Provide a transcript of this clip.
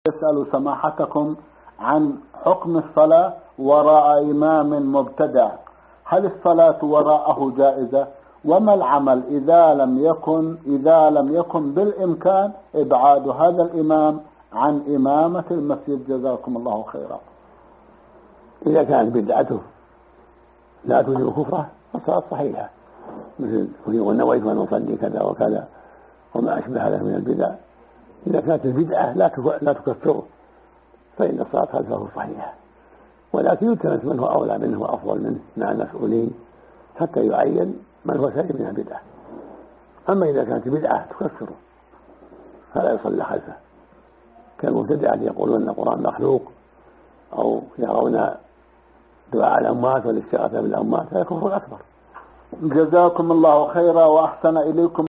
يسأل سماحتكم عن حكم الصلاة وراء إمام مبتدع. هل الصلاة وراءه جائزة؟ وما العمل إذا لم يكن بالإمكان إبعاد هذا الإمام عن إمامة المسجد؟ جزاكم الله خيرا. إذا كانت بدعته لا توجب كفره فالصلاة صحيحة، مثل يقول نويت أن أصلي كذا وكذا وما أشبه له من البدع. إذا كانت البدعة لا تكفره فإن الصلاة خلفه صحيحة، ولكن يلتمس من هو أولى منه وأفضل منه مع المسؤولين حتى يعين من هو سليم من البدعة. أما إذا كانت بدعة تكفره فلا يصلى خلفه، كالمبتدعة يقولون أن القرآن مخلوق أو يرون دعاء الأموات والاستغاثة بالأموات، هذا كفر أكبر. جزاكم الله خيرا وأحسن إليكم.